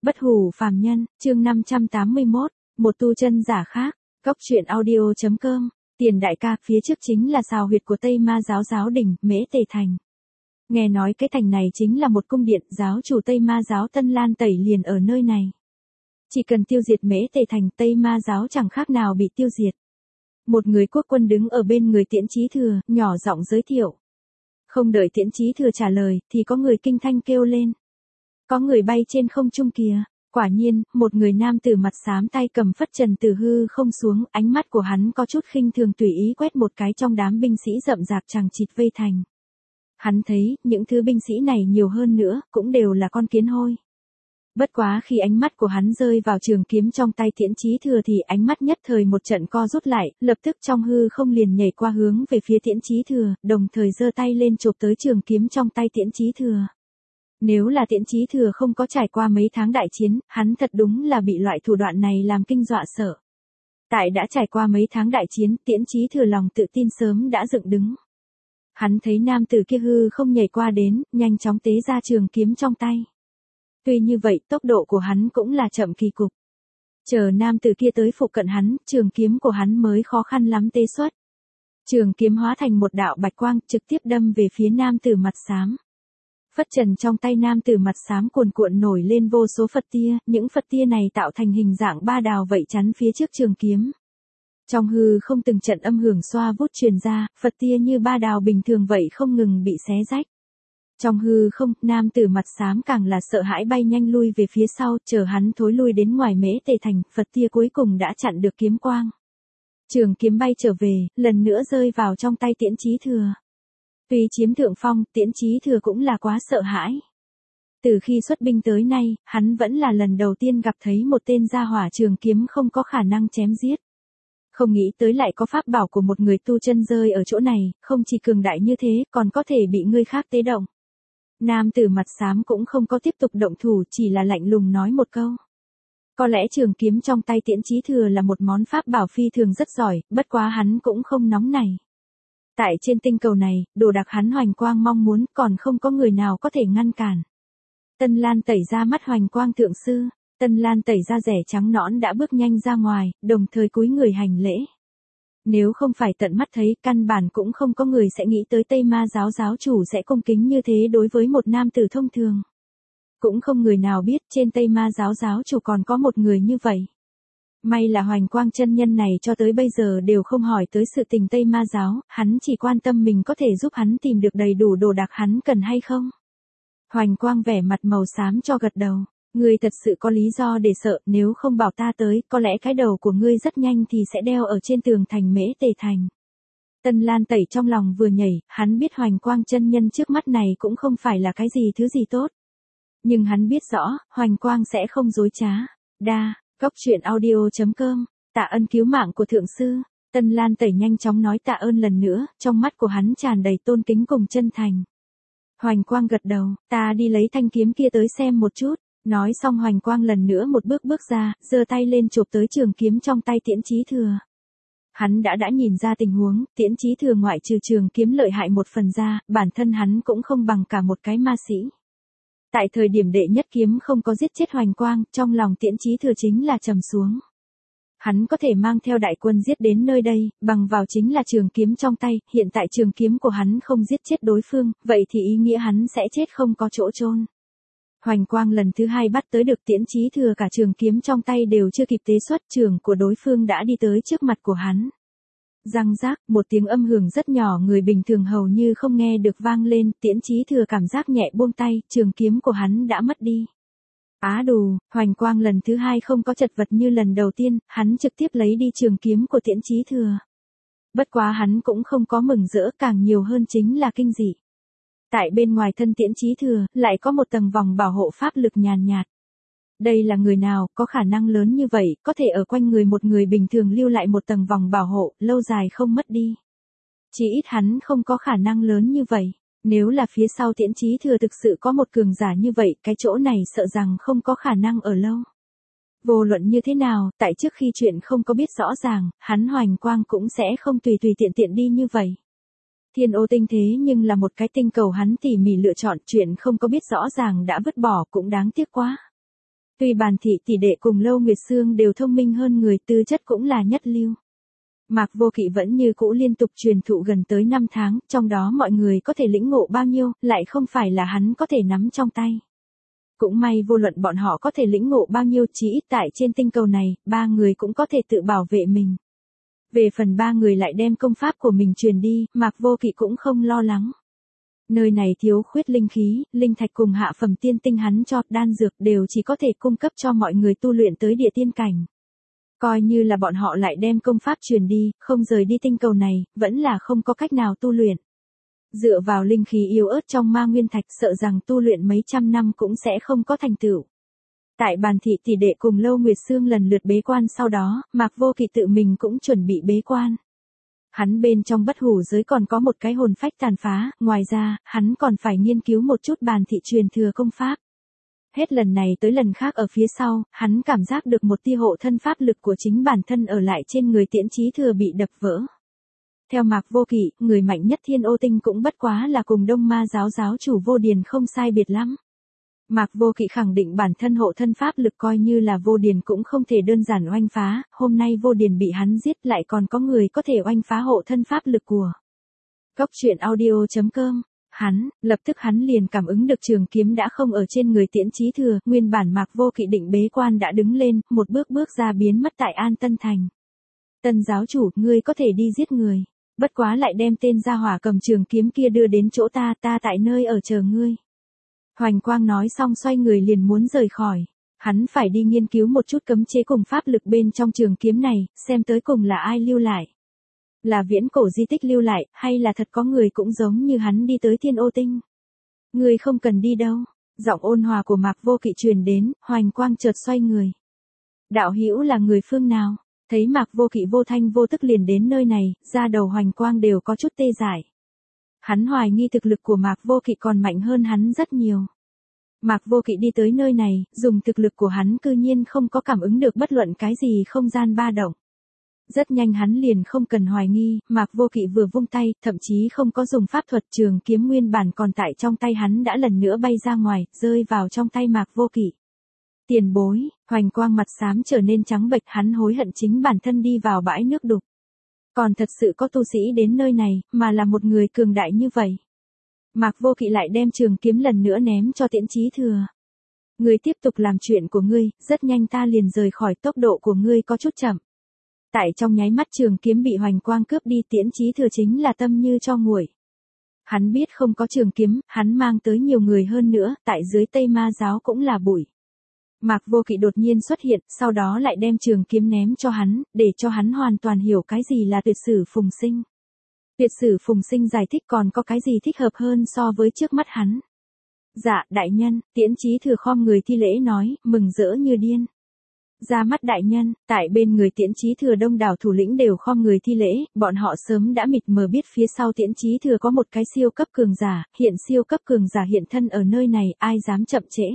Bất hủ phàm nhân, chương 581, một tu chân giả khác, góc truyện audio.com, tiền đại ca, phía trước chính là sào huyệt của Tây Ma giáo giáo đình, Mễ Tề Thành. Nghe nói cái thành này chính là một cung điện, giáo chủ Tây Ma giáo Tân Lan Tẩy liền ở nơi này. Chỉ cần tiêu diệt Mễ Tề Thành, Tây Ma giáo chẳng khác nào bị tiêu diệt. Một người quốc quân đứng ở bên người Tiễn Chí Thừa, nhỏ giọng giới thiệu. Không đợi Tiễn Chí Thừa trả lời, thì có người kinh thanh kêu lên. Có người bay trên không trung kìa. Quả nhiên, một người nam tử mặt xám tay cầm phất trần từ hư không xuống, ánh mắt của hắn có chút khinh thường tùy ý quét một cái trong đám binh sĩ rậm rạp chằng chịt vây thành. Hắn thấy, những thứ binh sĩ này nhiều hơn nữa, cũng đều là con kiến hôi. Bất quá khi ánh mắt của hắn rơi vào trường kiếm trong tay Tiễn Chí Thừa thì ánh mắt nhất thời một trận co rút lại, lập tức trong hư không liền nhảy qua hướng về phía Tiễn Chí Thừa, đồng thời giơ tay lên chộp tới trường kiếm trong tay Tiễn Chí Thừa. Nếu là Tiễn Chí Thừa không có trải qua mấy tháng đại chiến, hắn thật đúng là bị loại thủ đoạn này làm kinh dọa sợ. Tại đã trải qua mấy tháng đại chiến, Tiễn Chí Thừa lòng tự tin sớm đã dựng đứng. Hắn thấy nam tử kia hư không nhảy qua đến, nhanh chóng tế ra trường kiếm trong tay. Tuy như vậy, tốc độ của hắn cũng là chậm kỳ cục. Chờ nam tử kia tới phụ cận hắn, trường kiếm của hắn mới khó khăn lắm tế xuất. Trường kiếm hóa thành một đạo bạch quang, trực tiếp đâm về phía nam tử mặt xám. Phất trần trong tay nam tử mặt xám cuồn cuộn nổi lên vô số Phật tia, những Phật tia này tạo thành hình dạng ba đào vậy chắn phía trước trường kiếm. Trong hư không từng trận âm hưởng xoa vút truyền ra, Phật tia như ba đào bình thường vậy không ngừng bị xé rách. Trong hư không, nam tử mặt xám càng là sợ hãi bay nhanh lui về phía sau, chờ hắn thối lui đến ngoài Mễ Tề Thành, Phật tia cuối cùng đã chặn được kiếm quang. Trường kiếm bay trở về, lần nữa rơi vào trong tay Tiễn Chí Thừa. Tuy chiếm thượng phong, Tiễn Chí Thừa cũng là quá sợ hãi. Từ khi xuất binh tới nay, hắn vẫn là lần đầu tiên gặp thấy một tên gia hỏa trường kiếm không có khả năng chém giết. Không nghĩ tới lại có pháp bảo của một người tu chân rơi ở chỗ này, không chỉ cường đại như thế, còn có thể bị người khác tế động. Nam tử mặt xám cũng không có tiếp tục động thủ, chỉ là lạnh lùng nói một câu. Có lẽ trường kiếm trong tay Tiễn Chí Thừa là một món pháp bảo phi thường rất giỏi, bất quá hắn cũng không nóng này. Tại trên tinh cầu này, đồ đạc hắn Hoành Quang mong muốn, còn không có người nào có thể ngăn cản. Tân Lan Tẩy ra mắt Hoành Quang thượng sư, Tân Lan Tẩy ra rẻ trắng nõn đã bước nhanh ra ngoài, đồng thời cúi người hành lễ. Nếu không phải tận mắt thấy, căn bản cũng không có người sẽ nghĩ tới Tây Ma giáo giáo chủ sẽ cung kính như thế đối với một nam tử thông thường. Cũng không người nào biết trên Tây Ma giáo giáo chủ còn có một người như vậy. May là Hoành Quang chân nhân này cho tới bây giờ đều không hỏi tới sự tình Tây Ma giáo, hắn chỉ quan tâm mình có thể giúp hắn tìm được đầy đủ đồ đạc hắn cần hay không. Hoành Quang vẻ mặt màu xám cho gật đầu, ngươi thật sự có lý do để sợ, nếu không bảo ta tới, có lẽ cái đầu của ngươi rất nhanh thì sẽ đeo ở trên tường thành Mễ Tề Thành. Tân Lan Tẩy trong lòng vừa nhảy, hắn biết Hoành Quang chân nhân trước mắt này cũng không phải là cái gì thứ gì tốt. Nhưng hắn biết rõ, Hoành Quang sẽ không dối trá. Góc truyện audio.com, tạ ơn cứu mạng của thượng sư. Tân Lan Tẩy nhanh chóng nói tạ ơn lần nữa, trong mắt của hắn tràn đầy tôn kính cùng chân thành. Hoành Quang gật đầu, ta đi lấy thanh kiếm kia tới xem một chút. Nói xong Hoành Quang lần nữa một bước ra, giơ tay lên chộp tới trường kiếm trong tay Tiễn Chí Thừa. Hắn đã nhìn ra tình huống, Tiễn Chí Thừa ngoại trừ trường kiếm lợi hại một phần ra, bản thân hắn cũng không bằng cả một cái ma sĩ. Tại thời điểm đệ nhất kiếm không có giết chết Hoành Quang, trong lòng Tiễn Chí Thừa chính là trầm xuống. Hắn có thể mang theo đại quân giết đến nơi đây, bằng vào chính là trường kiếm trong tay, hiện tại trường kiếm của hắn không giết chết đối phương, vậy thì ý nghĩa hắn sẽ chết không có chỗ chôn. Hoành Quang lần thứ hai bắt tới được Tiễn Chí Thừa cả trường kiếm trong tay đều chưa kịp tế xuất, trường của đối phương đã đi tới trước mặt của hắn. Răng rác, một tiếng âm hưởng rất nhỏ người bình thường hầu như không nghe được vang lên, Tiễn Chí Thừa cảm giác nhẹ buông tay, trường kiếm của hắn đã mất đi. Á đù, Hoành Quang lần thứ hai không có chật vật như lần đầu tiên, hắn trực tiếp lấy đi trường kiếm của Tiễn Chí Thừa. Bất quá hắn cũng không có mừng rỡ, càng nhiều hơn chính là kinh dị. Tại bên ngoài thân Tiễn Chí Thừa, lại có một tầng vòng bảo hộ pháp lực nhàn nhạt. Đây là người nào, có khả năng lớn như vậy, có thể ở quanh người một người bình thường lưu lại một tầng vòng bảo hộ, lâu dài không mất đi. Chỉ ít hắn không có khả năng lớn như vậy. Nếu là phía sau Tiễn Chí Thừa thực sự có một cường giả như vậy, cái chỗ này sợ rằng không có khả năng ở lâu. Vô luận như thế nào, tại trước khi chuyện không có biết rõ ràng, hắn Hoành Quang cũng sẽ không tùy tiện đi như vậy. Thiên Ô tinh thế nhưng là một cái tinh cầu hắn tỉ mỉ lựa chọn, chuyện không có biết rõ ràng đã vứt bỏ cũng đáng tiếc quá. Tuy Bàn Thị tỷ đệ cùng Lâu Nguyệt Sương đều thông minh hơn người, tư chất cũng là nhất lưu. Mạc Vô Kỵ vẫn như cũ liên tục truyền thụ gần tới 5 tháng, trong đó mọi người có thể lĩnh ngộ bao nhiêu, lại không phải là hắn có thể nắm trong tay. Cũng may vô luận bọn họ có thể lĩnh ngộ bao nhiêu, chỉ ít tại trên tinh cầu này, 3 người cũng có thể tự bảo vệ mình. Về phần 3 người lại đem công pháp của mình truyền đi, Mạc Vô Kỵ cũng không lo lắng. Nơi này thiếu khuyết linh khí, linh thạch cùng hạ phẩm tiên tinh hắn cho, đan dược đều chỉ có thể cung cấp cho mọi người tu luyện tới địa tiên cảnh. Coi như là bọn họ lại đem công pháp truyền đi, không rời đi tinh cầu này, vẫn là không có cách nào tu luyện. Dựa vào linh khí yếu ớt trong ma nguyên thạch, sợ rằng tu luyện mấy trăm năm cũng sẽ không có thành tựu. Tại Bàn Thị tỷ đệ cùng Lâu Nguyệt Sương lần lượt bế quan sau đó, Mạc Vô Kỵ tự mình cũng chuẩn bị bế quan. Hắn bên trong bất hủ giới còn có một cái hồn phách tàn phá, ngoài ra, hắn còn phải nghiên cứu một chút Bàn Thị truyền thừa công pháp. Hết lần này tới lần khác ở phía sau, hắn cảm giác được một tia hộ thân pháp lực của chính bản thân ở lại trên người Tiễn Chí Thừa bị đập vỡ. Theo Mạc Vô Kỵ, người mạnh nhất Thiên Ô Tinh cũng bất quá là cùng Đông Ma giáo giáo chủ Vô Điền không sai biệt lắm. Mạc Vô Kỵ khẳng định bản thân hộ thân pháp lực coi như là Vô Điền cũng không thể đơn giản oanh phá, hôm nay Vô Điền bị hắn giết lại còn có người có thể oanh phá hộ thân pháp lực của. Cốc truyện audio.com. Lập tức hắn liền cảm ứng được trường kiếm đã không ở trên người Tiễn Chí Thừa, nguyên bản Mạc Vô Kỵ định bế quan đã đứng lên, một bước bước ra biến mất tại An Tân Thành. Tân giáo chủ, ngươi có thể đi giết người. Bất quá lại đem tên gia hỏa cầm trường kiếm kia đưa đến chỗ ta tại nơi ở chờ ngươi. Hoành Quang nói xong xoay người liền muốn rời khỏi. Hắn phải đi nghiên cứu một chút cấm chế cùng pháp lực bên trong trường kiếm này, xem tới cùng là ai lưu lại. Là viễn cổ di tích lưu lại, hay là thật có người cũng giống như hắn đi tới Thiên Ô Tinh. Ngươi không cần đi đâu. Giọng ôn hòa của Mạc Vô Kỵ truyền đến, Hoành Quang chợt xoay người. Đạo hữu là người phương nào? Thấy Mạc Vô Kỵ vô thanh vô tức liền đến nơi này, da đầu Hoành Quang đều có chút tê dại. Hắn hoài nghi thực lực của Mạc Vô Kỵ còn mạnh hơn hắn rất nhiều. Mạc Vô Kỵ đi tới nơi này, dùng thực lực của hắn cư nhiên không có cảm ứng được bất luận cái gì không gian ba động. Rất nhanh hắn liền không cần hoài nghi, Mạc Vô Kỵ vừa vung tay, thậm chí không có dùng pháp thuật, trường kiếm nguyên bản còn tại trong tay hắn đã lần nữa bay ra ngoài, rơi vào trong tay Mạc Vô Kỵ. Tiền bối, Hoành Quang mặt xám trở nên trắng bệch, hắn hối hận chính bản thân đi vào bãi nước đục. Còn thật sự có tu sĩ đến nơi này, mà là một người cường đại như vậy. Mạc Vô Kỵ lại đem trường kiếm lần nữa ném cho Tiễn Chí Thừa. Ngươi tiếp tục làm chuyện của ngươi, rất nhanh ta liền rời khỏi, tốc độ của ngươi có chút chậm. Tại trong nháy mắt trường kiếm bị Hoành Quang cướp đi, Tiễn Chí Thừa chính là tâm như cho nguội. Hắn biết không có trường kiếm, hắn mang tới nhiều người hơn nữa, tại dưới Tây Ma giáo cũng là bụi. Mạc Vô Kỵ đột nhiên xuất hiện, sau đó lại đem trường kiếm ném cho hắn, để cho hắn hoàn toàn hiểu cái gì là tuyệt sử phùng sinh. Tuyệt sử phùng sinh giải thích còn có cái gì thích hợp hơn so với trước mắt hắn. Dạ, đại nhân, Tiễn Chí Thừa khom người thi lễ nói, mừng rỡ như điên. Ra mắt đại nhân, tại bên người Tiễn Chí Thừa đông đảo thủ lĩnh đều khom người thi lễ, bọn họ sớm đã mịt mờ biết phía sau Tiễn Chí Thừa có một cái siêu cấp cường giả, hiện siêu cấp cường giả hiện thân ở nơi này, ai dám chậm trễ.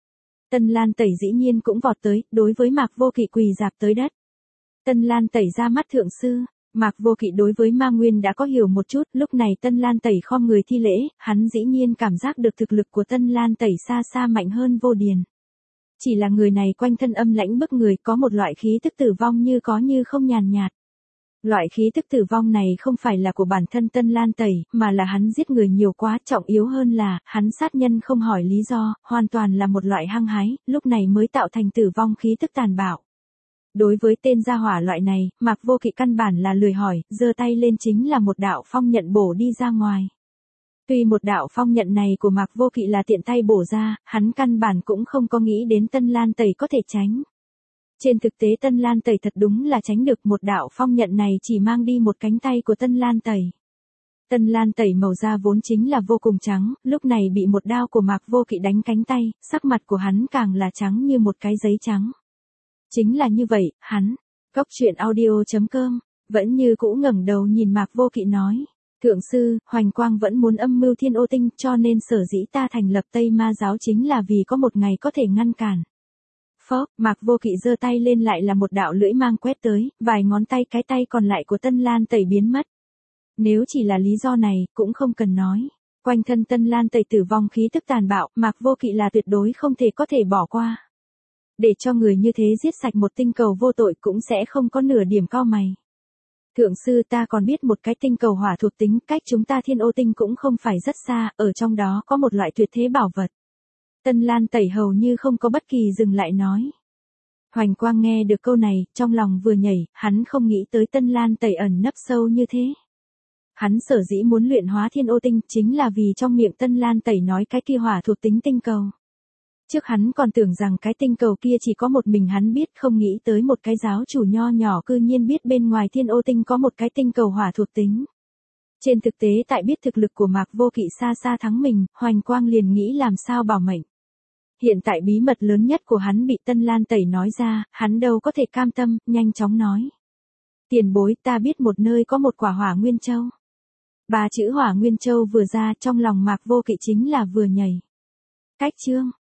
Tân Lan Tẩy dĩ nhiên cũng vọt tới, đối với Mạc Vô Kỵ quỳ rạp tới đất. Tân Lan Tẩy ra mắt thượng sư, Mạc Vô Kỵ đối với ma nguyên đã có hiểu một chút, lúc này Tân Lan Tẩy khom người thi lễ, hắn dĩ nhiên cảm giác được thực lực của Tân Lan Tẩy xa xa mạnh hơn Vô Điền. Chỉ là người này quanh thân âm lãnh bức người, có một loại khí tức tử vong như có như không nhàn nhạt. Loại khí tức tử vong này không phải là của bản thân Tân Lan Tẩy, mà là hắn giết người nhiều quá, trọng yếu hơn là, hắn sát nhân không hỏi lý do, hoàn toàn là một loại hăng hái, lúc này mới tạo thành tử vong khí tức tàn bạo. Đối với tên gia hỏa loại này, Mạc Vô Kỵ căn bản là lười hỏi, giơ tay lên chính là một đạo phong nhận bổ đi ra ngoài. Tuy một đạo phong nhận này của Mạc Vô Kỵ là tiện tay bổ ra, hắn căn bản cũng không có nghĩ đến Tân Lan Tẩy có thể tránh. Trên thực tế Tân Lan Tẩy thật đúng là tránh được, một đạo phong nhận này chỉ mang đi một cánh tay của Tân Lan Tẩy. Tân Lan Tẩy màu da vốn chính là vô cùng trắng, lúc này bị một đao của Mạc Vô Kỵ đánh cánh tay, sắc mặt của hắn càng là trắng như một cái giấy trắng. Chính là như vậy, hắn, Cốc truyện audio.com, vẫn như cũ ngẩng đầu nhìn Mạc Vô Kỵ nói. Thượng sư, Hoành Quang vẫn muốn âm mưu Thiên Ô Tinh, cho nên sở dĩ ta thành lập Tây Ma giáo chính là vì có một ngày có thể ngăn cản. Phốc, Mạc Vô Kỵ giơ tay lên lại là một đạo lưỡi mang quét tới, vài ngón tay cái tay còn lại của Tân Lan Tẩy biến mất. Nếu chỉ là lý do này, cũng không cần nói. Quanh thân Tân Lan Tẩy tử vong khí tức tàn bạo, Mạc Vô Kỵ là tuyệt đối không thể có thể bỏ qua. Để cho người như thế giết sạch một tinh cầu vô tội cũng sẽ không có nửa điểm cau mày. Thượng sư, ta còn biết một cái tinh cầu hỏa thuộc tính, cách chúng ta Thiên Ô tinh cũng không phải rất xa, ở trong đó có một loại tuyệt thế bảo vật. Tân Lan Tẩy hầu như không có bất kỳ dừng lại nói. Hoành Quang nghe được câu này, trong lòng vừa nhảy, hắn không nghĩ tới Tân Lan Tẩy ẩn nấp sâu như thế. Hắn sở dĩ muốn luyện hóa Thiên Ô tinh chính là vì trong miệng Tân Lan Tẩy nói cái kia hỏa thuộc tính tinh cầu. Trước hắn còn tưởng rằng cái tinh cầu kia chỉ có một mình hắn biết, không nghĩ tới một cái giáo chủ nho nhỏ cư nhiên biết bên ngoài Thiên Ô tinh có một cái tinh cầu hỏa thuộc tính. Trên thực tế tại biết thực lực của Mạc Vô Kỵ xa xa thắng mình, Hoành Quang liền nghĩ làm sao bảo mệnh. Hiện tại bí mật lớn nhất của hắn bị Tân Lan Tẩy nói ra, hắn đâu có thể cam tâm, nhanh chóng nói. Tiền bối, ta biết một nơi có một quả hỏa nguyên châu. Ba chữ hỏa nguyên châu vừa ra, trong lòng Mạc Vô Kỵ chính là vừa nhảy. Cách chương